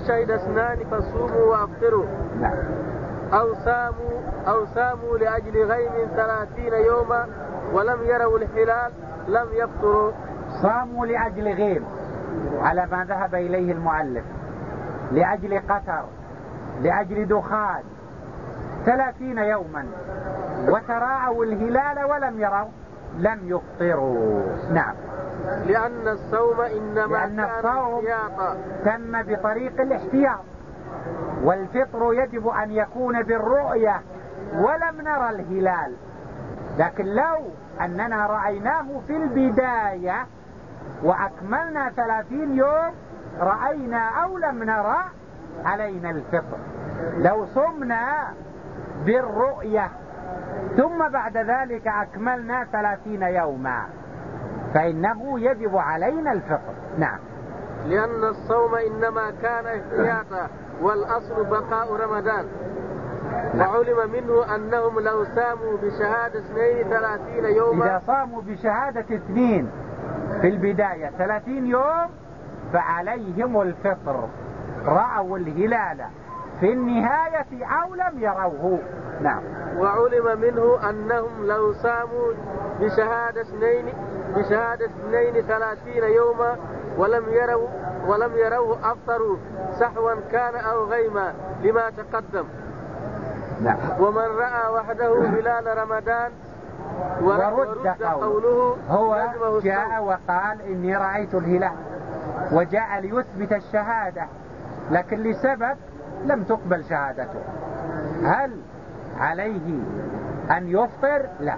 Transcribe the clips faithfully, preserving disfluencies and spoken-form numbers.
شهد اثنان فصوموا وافطروا. نعم. أو ساموا أو ساموا لأجل غيم ثلاثين يوما ولم يروا الهلال لم يفطروا. صاموا لأجل غيم على ما ذهب إليه المؤلف، لأجل قطر، لأجل دخان ثلاثين يوما وتراءوا الهلال ولم يروا لم يفطروا. نعم. لأن الصوم إنما لأن كان الصوم احتياطا تم بطريق الاحتياط، والفطر يجب أن يكون بالرؤية ولم نرى الهلال. لكن لو أننا رأيناه في البداية وأكملنا ثلاثين يوم رأينا أو لم نرى علينا الفطر. لو صمنا بالرؤية ثم بعد ذلك أكملنا ثلاثين يوما فإنه يجب علينا الفطر. نعم. لأن الصوم إنما كان احتياطا والأصل بقاء رمضان. وعلم منه أنهم لو صاموا بشهادة اثنين ثلاثين يوما، إذا صاموا بشهادة اثنين في البداية ثلاثين يوم فعليهم الفطر، رأوا الهلال في النهاية أو لم يروه. نعم. وعلم منه أنهم لو صاموا بشهادة اثنين بشهادة اثنين ثلاثين يوما ولم يروا ولم يروه أفطروا سحوا كان أو غيما لما تقدم. نعم. ومن رأى وحده هلال رمضان ورد قوله، هو جاء الصوم. وقال إني رأيت الهلال وجاء ليثبت الشهادة، لكن لسبب لم تقبل شهادته. هل عليه أن يفطر؟ لا،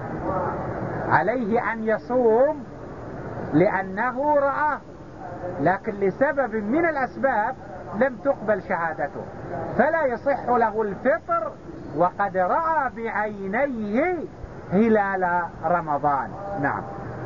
عليه أن يصوم لأنه رآه، لكن لسبب من الأسباب لم تقبل شهادته، فلا يصح له الفطر وقد رأى بعينيه هلال رمضان. نعم.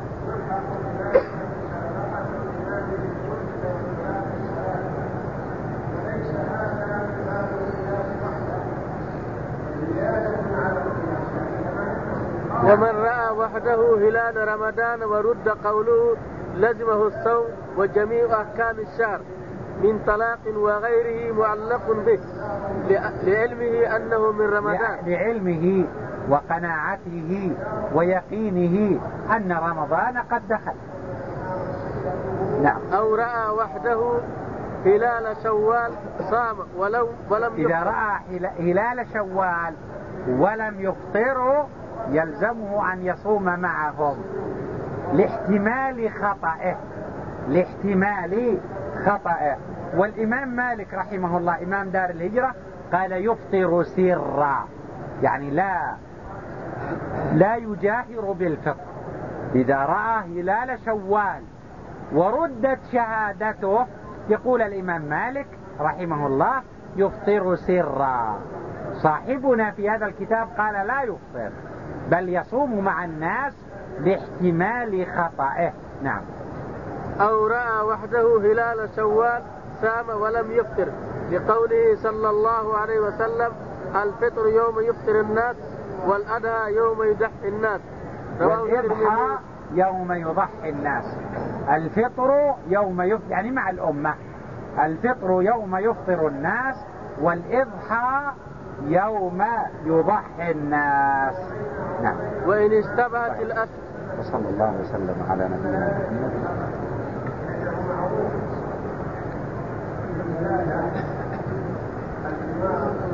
ومن رأى وحده هلال رمضان ورد قوله لزمه الصوم وجميع أحكام الشهر من طلاق وغيره معلق به لعلمه أنه من رمضان، لعلمه وقناعته ويقينه أن رمضان قد دخل. نعم. أو رأى وحده هلال شوال صام ولو ولم يفطر. إذا رأى هلال شوال ولم يفطر يلزمه أن يصوم معهم لاحتمال خطأه لاحتمال خطأه. والإمام مالك رحمه الله إمام دار الهجرة قال يفطر سرا، يعني لا لا يجاهر بالفطر. إذا رأى هلال شوال وردت شهادته يقول الإمام مالك رحمه الله يفطر سرا. صاحبنا في هذا الكتاب قال لا يفطر بل يصوم مع الناس لاحتمال خطأه. نعم. أو رأى وحده هلال شوال سام ولم يفطر لقوله صلى الله عليه وسلم الفطر يوم يفطر الناس والأضحى يوم يضحي الناس. والإضحى يوم يضحي الناس. الفطر يوم يفطر يعني مع الأمة. الفطر يوم يفطر الناس والإضحى يوم يضحي الناس. نعم. وإن اشتبهت الأشهر. وصلى الله وسلم على نبينا محمد.